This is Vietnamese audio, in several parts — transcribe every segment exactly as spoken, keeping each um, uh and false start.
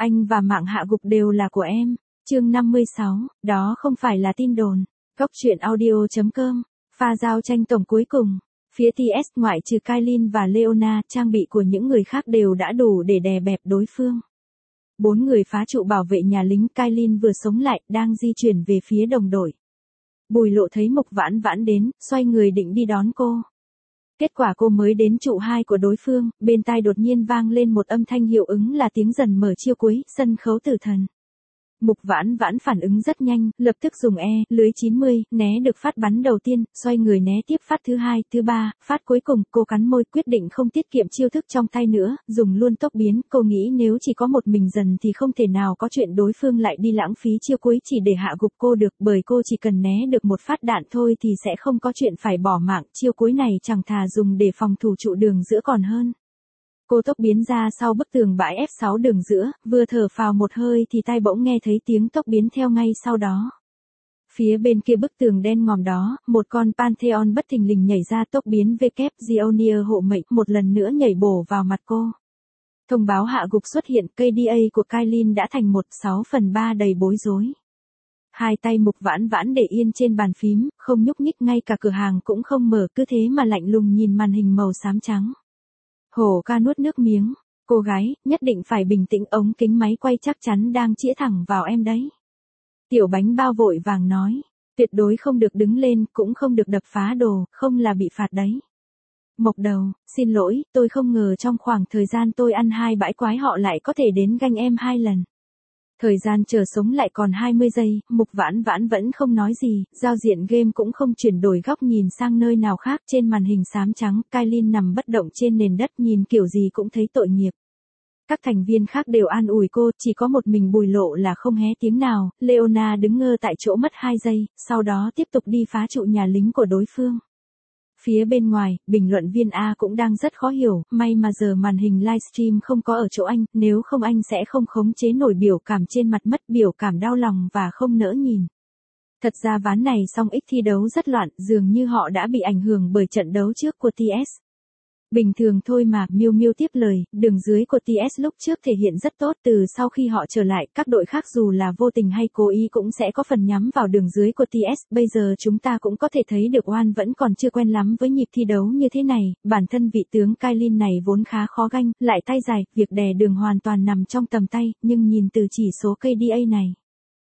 Anh và mạng hạ gục đều là của em. Chương năm mươi sáu, đó không phải là tin đồn. Cốc truyện audio chấm com. Pha giao tranh tổng cuối cùng. Phía tê ét ngoại trừ Kailin và Leona, trang bị của những người khác đều đã đủ để đè bẹp đối phương. Bốn người phá trụ bảo vệ nhà lính. Kailin vừa sống lại, đang di chuyển về phía đồng đội. Bùi Lộ thấy Mục Vãn Vãn đến, xoay người định đi đón cô. Kết quả cô mới đến trụ hai của đối phương, bên tai đột nhiên vang lên một âm thanh hiệu ứng là tiếng dần mở chiêu cuối, sân khấu tử thần. Mục Vãn Vãn phản ứng rất nhanh, lập tức dùng E, lưới chín mươi, né được phát bắn đầu tiên, xoay người né tiếp phát thứ hai, thứ ba, phát cuối cùng, cô cắn môi quyết định không tiết kiệm chiêu thức trong tay nữa, dùng luôn tốc biến, cô nghĩ nếu chỉ có một mình dần thì không thể nào có chuyện đối phương lại đi lãng phí chiêu cuối chỉ để hạ gục cô được, bởi cô chỉ cần né được một phát đạn thôi thì sẽ không có chuyện phải bỏ mạng, chiêu cuối này chẳng thà dùng để phòng thủ trụ đường giữa còn hơn. Cô tốc biến ra sau bức tường bãi ép sáu đường giữa, vừa thở phào một hơi thì tai bỗng nghe thấy tiếng tốc biến theo ngay sau đó. Phía bên kia bức tường đen ngòm đó, một con Pantheon bất thình lình nhảy ra tốc biến V kép Zioneer hộ mệnh một lần nữa nhảy bổ vào mặt cô. Thông báo hạ gục xuất hiện, ca đê a của Kailin đã thành một sáu phần ba đầy bối rối. Hai tay Mục Vãn Vãn để yên trên bàn phím, không nhúc nhích, ngay cả cửa hàng cũng không mở, cứ thế mà lạnh lùng nhìn màn hình màu xám trắng. Hổ ca nuốt nước miếng, cô gái, nhất định phải bình tĩnh, ống kính máy quay chắc chắn đang chĩa thẳng vào em đấy. Tiểu bánh bao vội vàng nói, tuyệt đối không được đứng lên, cũng không được đập phá đồ, không là bị phạt đấy. Mộc Đầu, xin lỗi, tôi không ngờ trong khoảng thời gian tôi ăn hai bãi quái họ lại có thể đến ganh em hai lần. Thời gian chờ sống lại còn hai mươi giây, Mục Vãn Vãn vẫn không nói gì, giao diện game cũng không chuyển đổi góc nhìn sang nơi nào khác, trên màn hình xám trắng, Kailin nằm bất động trên nền đất, nhìn kiểu gì cũng thấy tội nghiệp. Các thành viên khác đều an ủi cô, chỉ có một mình Bùi Lộ là không hé tiếng nào, Leona đứng ngơ tại chỗ mất hai giây, sau đó tiếp tục đi phá trụ nhà lính của đối phương. Phía bên ngoài, bình luận viên A cũng đang rất khó hiểu, may mà giờ màn hình livestream không có ở chỗ anh, nếu không anh sẽ không khống chế nổi biểu cảm trên mặt, mất biểu cảm đau lòng và không nỡ nhìn. Thật ra ván này song ích thi đấu rất loạn, dường như họ đã bị ảnh hưởng bởi trận đấu trước của tê ét. Bình thường thôi mà, Miu Miu tiếp lời, đường dưới của tê ét lúc trước thể hiện rất tốt, từ sau khi họ trở lại, các đội khác dù là vô tình hay cố ý cũng sẽ có phần nhắm vào đường dưới của tê ét, bây giờ chúng ta cũng có thể thấy được Oan vẫn còn chưa quen lắm với nhịp thi đấu như thế này, bản thân vị tướng Kailin này vốn khá khó ganh, lại tay dài, việc đè đường hoàn toàn nằm trong tầm tay, nhưng nhìn từ chỉ số ca đê a này.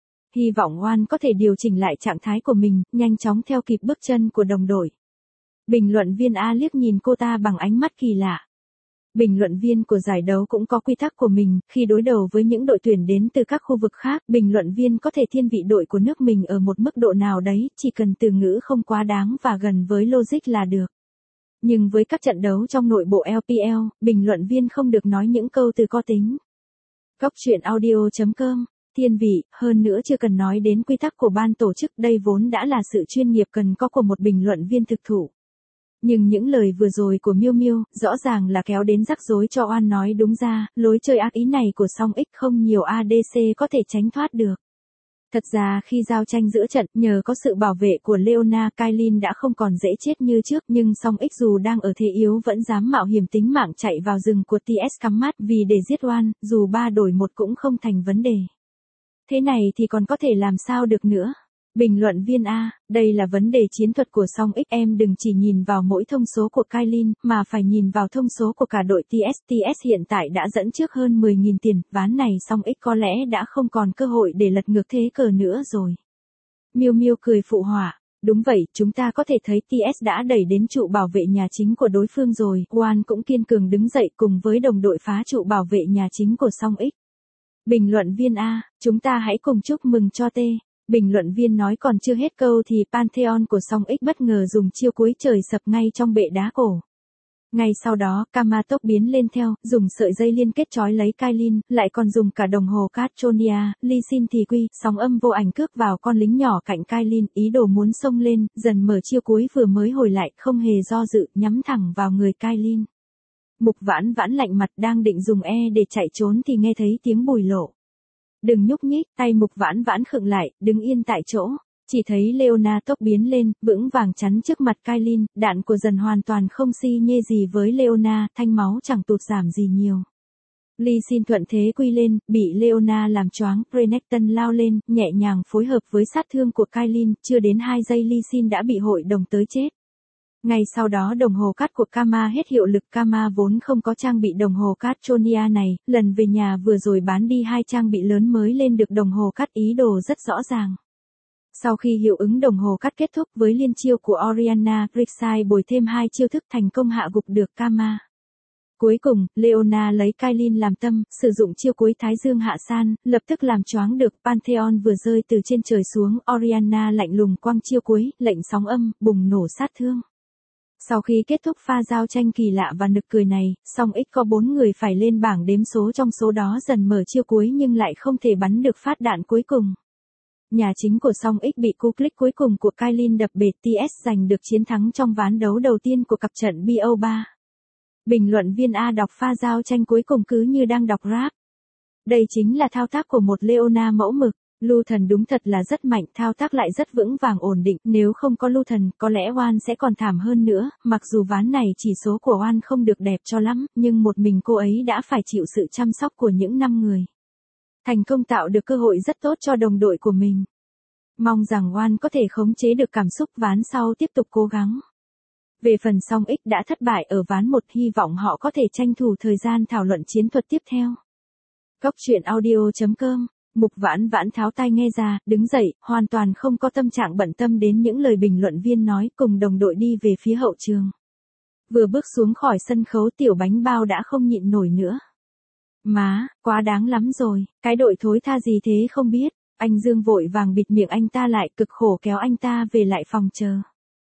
Hy vọng Oan có thể điều chỉnh lại trạng thái của mình, nhanh chóng theo kịp bước chân của đồng đội. Bình luận viên A liếc nhìn cô ta bằng ánh mắt kỳ lạ. Bình luận viên của giải đấu cũng có quy tắc của mình, khi đối đầu với những đội tuyển đến từ các khu vực khác, bình luận viên có thể thiên vị đội của nước mình ở một mức độ nào đấy, chỉ cần từ ngữ không quá đáng và gần với logic là được. Nhưng với các trận đấu trong nội bộ lờ pê lờ, bình luận viên không được nói những câu từ có tính. Cốc truyện audio chấm com, thiên vị, hơn nữa chưa cần nói đến quy tắc của ban tổ chức, đây vốn đã là sự chuyên nghiệp cần có của một bình luận viên thực thụ. Nhưng những lời vừa rồi của Miu Miu, rõ ràng là kéo đến rắc rối cho Oan, nói đúng ra, lối chơi ác ý này của song ích không nhiều a đê xê có thể tránh thoát được. Thật ra khi giao tranh giữa trận, nhờ có sự bảo vệ của Leona, Kailin đã không còn dễ chết như trước, nhưng song ích dù đang ở thế yếu vẫn dám mạo hiểm tính mạng chạy vào rừng của tê ét cắm mắt vì để giết Oan, dù ba đổi một cũng không thành vấn đề. Thế này thì còn có thể làm sao được nữa? Bình luận viên A, đây là vấn đề chiến thuật của song ích, em đừng chỉ nhìn vào mỗi thông số của Kailin, mà phải nhìn vào thông số của cả đội tê ét. tê ét hiện tại đã dẫn trước hơn mười nghìn tiền, ván này song ích có lẽ đã không còn cơ hội để lật ngược thế cờ nữa rồi. Miu Miu cười phụ họa, đúng vậy, chúng ta có thể thấy tê ét đã đẩy đến trụ bảo vệ nhà chính của đối phương rồi, Oan cũng kiên cường đứng dậy cùng với đồng đội phá trụ bảo vệ nhà chính của song ích. Bình luận viên A, chúng ta hãy cùng chúc mừng cho T. Bình luận viên nói còn chưa hết câu thì Pantheon của song ích bất ngờ dùng chiêu cuối trời sập ngay trong bệ đá cổ. Ngay sau đó, Kama tốc biến lên theo, dùng sợi dây liên kết trói lấy Kailin, lại còn dùng cả đồng hồ Catronia, Ly Sin thì quy, sóng âm vô ảnh cướp vào con lính nhỏ cạnh Kailin, ý đồ muốn xông lên, dần mở chiêu cuối vừa mới hồi lại, không hề do dự, nhắm thẳng vào người Kailin. Mục Vãn Vãn lạnh mặt đang định dùng E để chạy trốn thì nghe thấy tiếng Bùi Lộ. Đừng nhúc nhích, tay Mục Vãn Vãn khựng lại, đứng yên tại chỗ. Chỉ thấy Leona tốc biến lên, vững vàng chắn trước mặt Kailin, đạn của dần hoàn toàn không si nhê gì với Leona, thanh máu chẳng tụt giảm gì nhiều. Lee Sin thuận thế quy lên, bị Leona làm choáng, Renekton lao lên, nhẹ nhàng phối hợp với sát thương của Kailin, chưa đến hai giây Lee Sin đã bị hội đồng tới chết. Ngay sau đó đồng hồ cát của Kama hết hiệu lực. Kama vốn không có trang bị đồng hồ cát Chonia này, lần về nhà vừa rồi bán đi hai trang bị lớn mới lên được đồng hồ cát, ý đồ rất rõ ràng. Sau khi hiệu ứng đồng hồ cát kết thúc với liên chiêu của Orianna, Rixai bồi thêm hai chiêu thức thành công hạ gục được Kama. Cuối cùng, Leona lấy Kailin làm tâm, sử dụng chiêu cuối Thái Dương hạ san, lập tức làm choáng được Pantheon vừa rơi từ trên trời xuống. Orianna lạnh lùng quăng chiêu cuối, lệnh sóng âm, bùng nổ sát thương. Sau khi kết thúc pha giao tranh kỳ lạ và nực cười này, Song X có bốn người phải lên bảng đếm số, trong số đó dần mở chiêu cuối nhưng lại không thể bắn được phát đạn cuối cùng. Nhà chính của Song X bị cú click cuối cùng của Kailin đập bệt, tê ét giành được chiến thắng trong ván đấu đầu tiên của cặp trận bê o ba. Bình luận viên A đọc pha giao tranh cuối cùng cứ như đang đọc rap. Đây chính là thao tác của một Leona mẫu mực. Lưu Thần đúng thật là rất mạnh, thao tác lại rất vững vàng ổn định, nếu không có Lưu Thần, có lẽ Oan sẽ còn thảm hơn nữa, mặc dù ván này chỉ số của Oan không được đẹp cho lắm, nhưng một mình cô ấy đã phải chịu sự chăm sóc của những năm người. Thành công tạo được cơ hội rất tốt cho đồng đội của mình. Mong rằng Oan có thể khống chế được cảm xúc ván sau tiếp tục cố gắng. Về phần Song X đã thất bại ở ván một, hy vọng họ có thể tranh thủ thời gian thảo luận chiến thuật tiếp theo. Góc truyện audio chấm com. Mục Vãn Vãn tháo tai nghe ra, đứng dậy, hoàn toàn không có tâm trạng bận tâm đến những lời bình luận viên nói, cùng đồng đội đi về phía hậu trường. Vừa bước xuống khỏi sân khấu, Tiểu Bánh Bao đã không nhịn nổi nữa. Má, quá đáng lắm rồi, cái đội thối tha gì thế không biết. Anh Dương vội vàng bịt miệng anh ta lại, cực khổ kéo anh ta về lại phòng chờ.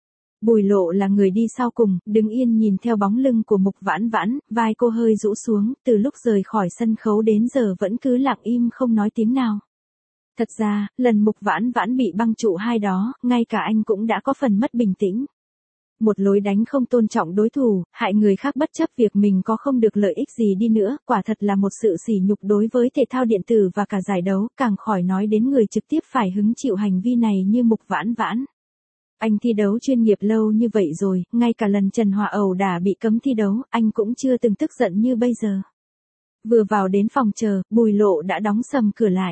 Bùi Lộ là người đi sau cùng, đứng yên nhìn theo bóng lưng của Mục Vãn Vãn, vai cô hơi rũ xuống, từ lúc rời khỏi sân khấu đến giờ vẫn cứ lặng im không nói tiếng nào. Thật ra, lần Mục Vãn Vãn bị băng trụ hai đó, ngay cả anh cũng đã có phần mất bình tĩnh. Một lối đánh không tôn trọng đối thủ, hại người khác bất chấp việc mình có không được lợi ích gì đi nữa, quả thật là một sự sỉ nhục đối với thể thao điện tử và cả giải đấu, càng khỏi nói đến người trực tiếp phải hứng chịu hành vi này như Mục Vãn Vãn. Anh thi đấu chuyên nghiệp lâu như vậy rồi, ngay cả lần Trần Hòa ẩu đả bị cấm thi đấu, anh cũng chưa từng tức giận như bây giờ. Vừa vào đến phòng chờ, Bùi Lộ đã đóng sầm cửa lại.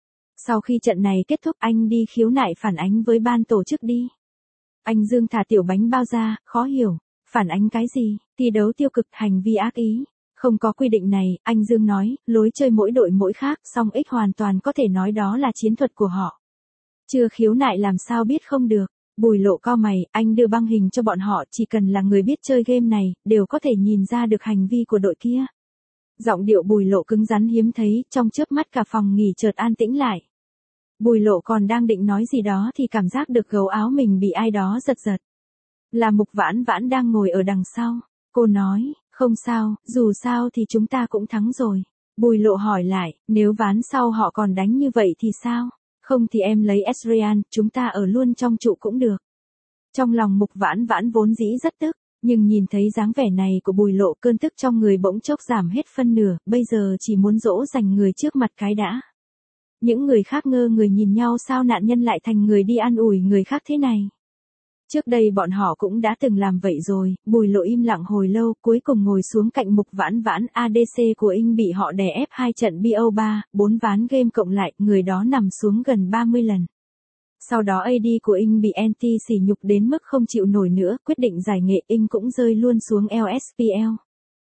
Sau khi trận này kết thúc, anh đi khiếu nại phản ánh với ban tổ chức đi. Anh Dương thả Tiểu Bánh Bao ra, khó hiểu, phản ánh cái gì, thi đấu tiêu cực, hành vi ác ý. Không có quy định này, anh Dương nói, lối chơi mỗi đội mỗi khác, Song X hoàn toàn có thể nói đó là chiến thuật của họ. Chưa khiếu nại làm sao biết không được. Bùi Lộ cau mày, anh đưa băng hình cho bọn họ, chỉ cần là người biết chơi game này, đều có thể nhìn ra được hành vi của đội kia. Giọng điệu Bùi Lộ cứng rắn hiếm thấy, trong chớp mắt cả phòng nghỉ chợt an tĩnh lại. Bùi Lộ còn đang định nói gì đó thì cảm giác được gấu áo mình bị ai đó giật giật. Là Mục Vãn Vãn đang ngồi ở đằng sau. Cô nói, không sao, dù sao thì chúng ta cũng thắng rồi. Bùi Lộ hỏi lại, nếu ván sau họ còn đánh như vậy thì sao? Không thì em lấy Ezreal, chúng ta ở luôn trong trụ cũng được. Trong lòng Mục Vãn Vãn vốn dĩ rất tức, nhưng nhìn thấy dáng vẻ này của Bùi Lộ, cơn tức trong người bỗng chốc giảm hết phân nửa, bây giờ chỉ muốn dỗ dành người trước mặt cái đã. Những người khác ngơ người nhìn nhau, sao nạn nhân lại thành người đi an ủi người khác thế này. Trước đây bọn họ cũng đã từng làm vậy rồi. Bùi Lộ im lặng hồi lâu, cuối cùng ngồi xuống cạnh Mục Vãn Vãn. a đê xê của Inh bị họ đè ép hai trận bê o ba, bốn ván game cộng lại, người đó nằm xuống gần ba mươi lần. Sau đó a đê của Inh bị en tê sỉ nhục đến mức không chịu nổi nữa, quyết định giải nghệ, Inh cũng rơi luôn xuống lờ ét pê lờ.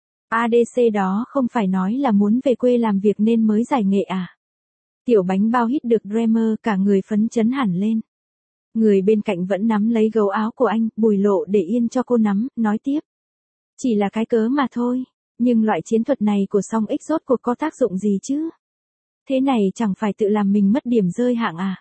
a đê xê đó không phải nói là muốn về quê làm việc nên mới giải nghệ à? Tiểu Bánh Bao hít được Dreamer, cả người phấn chấn hẳn lên. Người bên cạnh vẫn nắm lấy gấu áo của anh, Bùi Lộ để yên cho cô nắm, nói tiếp. Chỉ là cái cớ mà thôi, nhưng loại chiến thuật này của Song X rốt cuộc có tác dụng gì chứ? Thế này chẳng phải tự làm mình mất điểm rơi hạng à?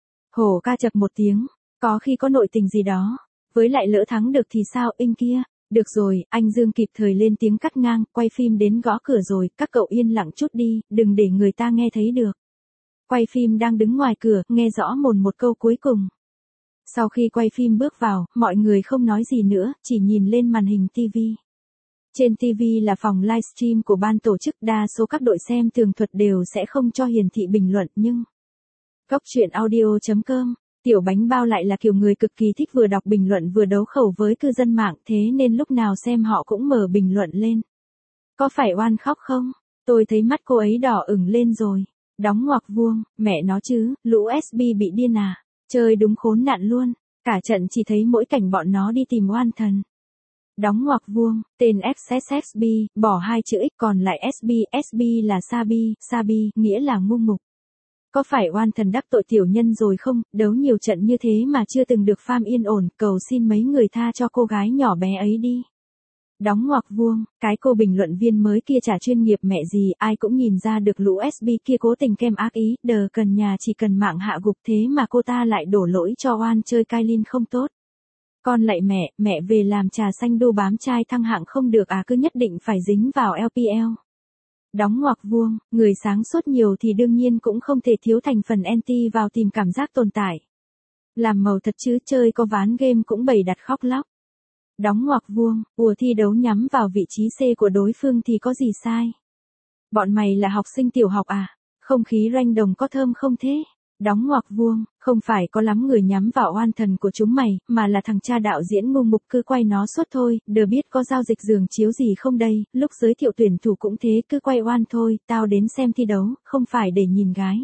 Hổ ca chập một tiếng, có khi có nội tình gì đó, với lại lỡ thắng được thì sao, Inh kia? Được rồi, anh Dương kịp thời lên tiếng cắt ngang, quay phim đến gõ cửa rồi, các cậu yên lặng chút đi, đừng để người ta nghe thấy được. Quay phim đang đứng ngoài cửa, nghe rõ mồn một câu cuối cùng. Sau khi quay phim bước vào, mọi người không nói gì nữa, chỉ nhìn lên màn hình ti vi. Trên ti vi là phòng livestream của ban tổ chức, đa số các đội xem tường thuật đều sẽ không cho hiển thị bình luận nhưng... Góc truyện audio chấm com, Tiểu Bánh Bao lại là kiểu người cực kỳ thích vừa đọc bình luận vừa đấu khẩu với cư dân mạng, thế nên lúc nào xem họ cũng mở bình luận lên. Có phải Oan khóc không? Tôi thấy mắt cô ấy đỏ ửng lên rồi. Đóng ngoặc vuông, mẹ nó chứ, lũ ét bê bị điên à. Chơi đúng khốn nạn luôn. Cả trận chỉ thấy mỗi cảnh bọn nó đi tìm oan thần. Đóng ngoặc vuông, tên ích ét ét bê, bỏ hai chữ X còn lại ét bê, ét bê là Sabi, Sabi, nghĩa là ngu ngục. Có phải oan thần đắc tội tiểu nhân rồi không, đấu nhiều trận như thế mà chưa từng được farm yên ổn, cầu xin mấy người tha cho cô gái nhỏ bé ấy đi. Đóng ngoặc vuông, cái cô bình luận viên mới kia chả chuyên nghiệp mẹ gì, ai cũng nhìn ra được lũ ét bê kia cố tình kem ác ý, đờ cần nhà chỉ cần mạng hạ gục thế mà cô ta lại đổ lỗi cho oan chơi Kailin không tốt. Con lạy mẹ, mẹ về làm trà xanh đu bám trai thăng hạng không được à, cứ nhất định phải dính vào lờ pê lờ. Đóng ngoặc vuông, người sáng suốt nhiều thì đương nhiên cũng không thể thiếu thành phần anti vào tìm cảm giác tồn tại. Làm màu thật chứ, chơi có ván game cũng bày đặt khóc lóc. Đóng ngoặc vuông, ùa thi đấu nhắm vào vị trí C của đối phương thì có gì sai. Bọn mày là học sinh tiểu học à, không khí ranh đồng có thơm không thế? Đóng ngoặc vuông, không phải có lắm người nhắm vào oan thần của chúng mày, mà là thằng cha đạo diễn ngu mục cứ quay nó suốt thôi, đờ biết có giao dịch giường chiếu gì không đây, lúc giới thiệu tuyển thủ cũng thế, cứ quay oan thôi, tao đến xem thi đấu, không phải để nhìn gái.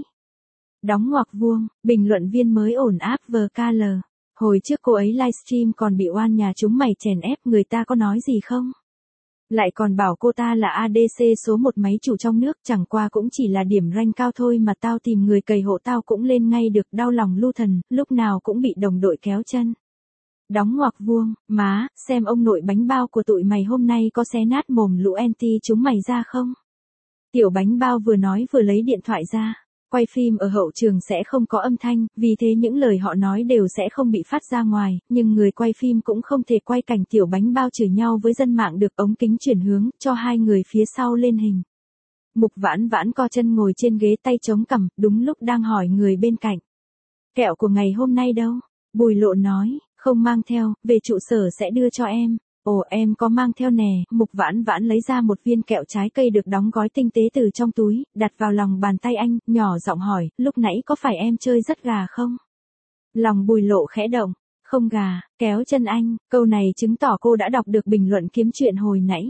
Đóng ngoặc vuông, bình luận viên mới ổn áp vờ ca lờ. Hồi trước cô ấy livestream còn bị oan nhà chúng mày chèn ép, người ta có nói gì không? Lại còn bảo cô ta là a đê xê số một máy chủ trong nước, chẳng qua cũng chỉ là điểm rank cao thôi mà tao tìm người cày hộ tao cũng lên ngay được, đau lòng lu thần, lúc nào cũng bị đồng đội kéo chân. Đóng ngoặc vuông, má, xem ông nội bánh bao của tụi mày hôm nay có xé nát mồm lũ anti chúng mày ra không? Tiểu bánh bao vừa nói vừa lấy điện thoại ra. Quay phim ở hậu trường sẽ không có âm thanh, vì thế những lời họ nói đều sẽ không bị phát ra ngoài, nhưng người quay phim cũng không thể quay cảnh tiểu bánh bao chửi nhau với dân mạng được, ống kính chuyển hướng, cho hai người phía sau lên hình. Mục Vãn Vãn co chân ngồi trên ghế tay chống cằm, đúng lúc đang hỏi người bên cạnh. Kẹo của ngày hôm nay đâu? Bùi Lộ nói, không mang theo, về trụ sở sẽ đưa cho em. Ồ em có mang theo nè, Mục Vãn Vãn lấy ra một viên kẹo trái cây được đóng gói tinh tế từ trong túi, đặt vào lòng bàn tay anh, nhỏ giọng hỏi, lúc nãy có phải em chơi rất gà không? Lòng Bùi Lộ khẽ động, không gà, kéo chân anh, câu này chứng tỏ cô đã đọc được bình luận kiếm chuyện hồi nãy.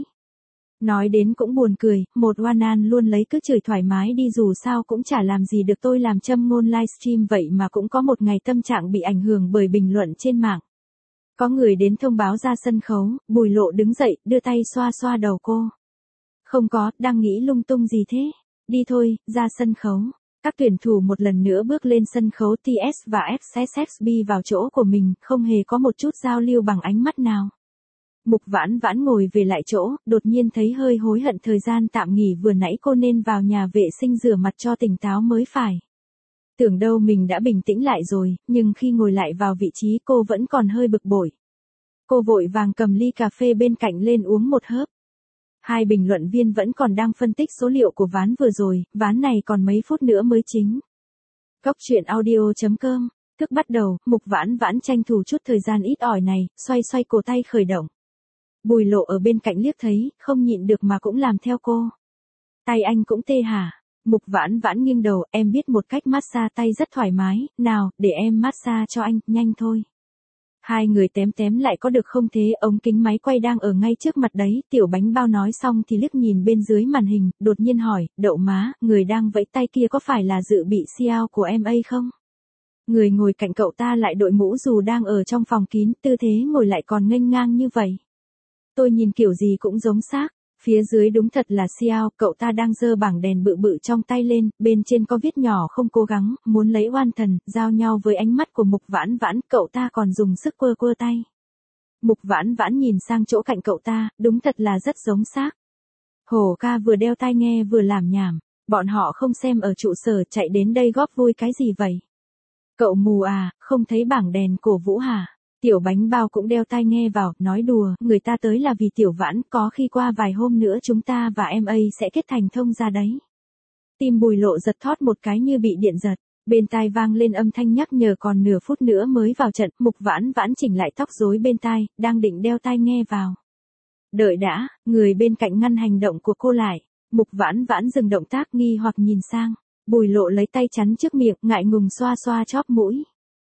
Nói đến cũng buồn cười, một Wanan luôn lấy cứ chửi thoải mái đi dù sao cũng chả làm gì được tôi làm châm ngôn livestream vậy mà cũng có một ngày tâm trạng bị ảnh hưởng bởi bình luận trên mạng. Có người đến thông báo ra sân khấu, Bùi Lộ đứng dậy, đưa tay xoa xoa đầu cô. Không có, đang nghĩ lung tung gì thế? Đi thôi, ra sân khấu. Các tuyển thủ một lần nữa bước lên sân khấu, tê ét và ích ét ét bê vào chỗ của mình, không hề có một chút giao lưu bằng ánh mắt nào. Mục Vãn Vãn ngồi về lại chỗ, đột nhiên thấy hơi hối hận thời gian tạm nghỉ vừa nãy cô nên vào nhà vệ sinh rửa mặt cho tỉnh táo mới phải. Tưởng đâu mình đã bình tĩnh lại rồi, nhưng khi ngồi lại vào vị trí cô vẫn còn hơi bực bội. Cô vội vàng cầm ly cà phê bên cạnh lên uống một hớp. Hai bình luận viên vẫn còn đang phân tích số liệu của ván vừa rồi, ván này còn mấy phút nữa mới chính. Cốc truyện audio chấm com, thức bắt đầu, Mục Vãn Vãn tranh thủ chút thời gian ít ỏi này, xoay xoay cổ tay khởi động. Bùi Lộ ở bên cạnh liếc thấy, không nhịn được mà cũng làm theo cô. Tay anh cũng tê hả? Mục Vãn Vãn nghiêng đầu, em biết một cách massage tay rất thoải mái, nào, để em massage cho anh, nhanh thôi. Hai người tém tém lại có được không thế, ống kính máy quay đang ở ngay trước mặt đấy, tiểu bánh bao nói xong thì liếc nhìn bên dưới màn hình, đột nhiên hỏi, đậu má, người đang vẫy tay kia có phải là dự bị siêu của em ấy không? Người ngồi cạnh cậu ta lại đội mũ dù đang ở trong phòng kín, tư thế ngồi lại còn nghênh ngang như vậy. Tôi nhìn kiểu gì cũng giống xác. Phía dưới đúng thật là siêu, cậu ta đang giơ bảng đèn bự bự trong tay lên, bên trên có viết nhỏ không cố gắng, muốn lấy oan thần, giao nhau với ánh mắt của Mục Vãn Vãn, cậu ta còn dùng sức quơ quơ tay. Mục Vãn Vãn nhìn sang chỗ cạnh cậu ta, đúng thật là rất giống xác. Hổ ca vừa đeo tai nghe vừa làm nhảm, bọn họ không xem ở trụ sở chạy đến đây góp vui cái gì vậy? Cậu mù à, không thấy bảng đèn cổ vũ hả? Tiểu bánh bao cũng đeo tai nghe vào, nói đùa, người ta tới là vì Tiểu Vãn, có khi qua vài hôm nữa chúng ta và em ấy sẽ kết thành thông ra đấy. Tim Bùi Lộ giật thót một cái như bị điện giật, bên tai vang lên âm thanh nhắc nhở còn nửa phút nữa mới vào trận, Mục Vãn Vãn chỉnh lại tóc rối bên tai, đang định đeo tai nghe vào. Đợi đã, người bên cạnh ngăn hành động của cô lại, Mục Vãn Vãn dừng động tác nghi hoặc nhìn sang, Bùi Lộ lấy tay chắn trước miệng, ngại ngùng xoa xoa chóp mũi.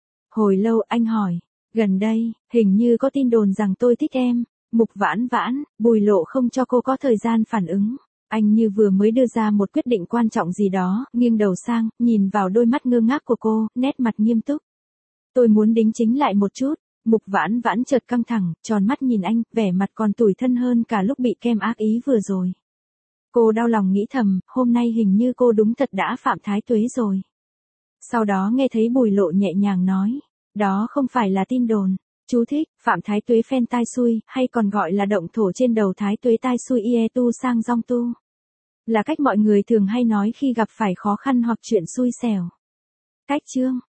Hồi lâu anh hỏi. Gần đây, hình như có tin đồn rằng tôi thích em. Mục Vãn Vãn, Bùi Lộ không cho cô có thời gian phản ứng. Anh như vừa mới đưa ra một quyết định quan trọng gì đó, nghiêng đầu sang, nhìn vào đôi mắt ngơ ngác của cô, nét mặt nghiêm túc. Tôi muốn đính chính lại một chút. Mục Vãn Vãn chợt căng thẳng, tròn mắt nhìn anh, vẻ mặt còn tủi thân hơn cả lúc bị kem ác ý vừa rồi. Cô đau lòng nghĩ thầm, hôm nay hình như cô đúng thật đã phạm thái tuế rồi. Sau đó nghe thấy Bùi Lộ nhẹ nhàng nói, đó không phải là tin đồn. Chú thích, phạm thái tuế phen tai xui, hay còn gọi là động thổ trên đầu thái tuế tai xui ie tu sang dong tu. Là cách mọi người thường hay nói khi gặp phải khó khăn hoặc chuyện xui xẻo. Cách chương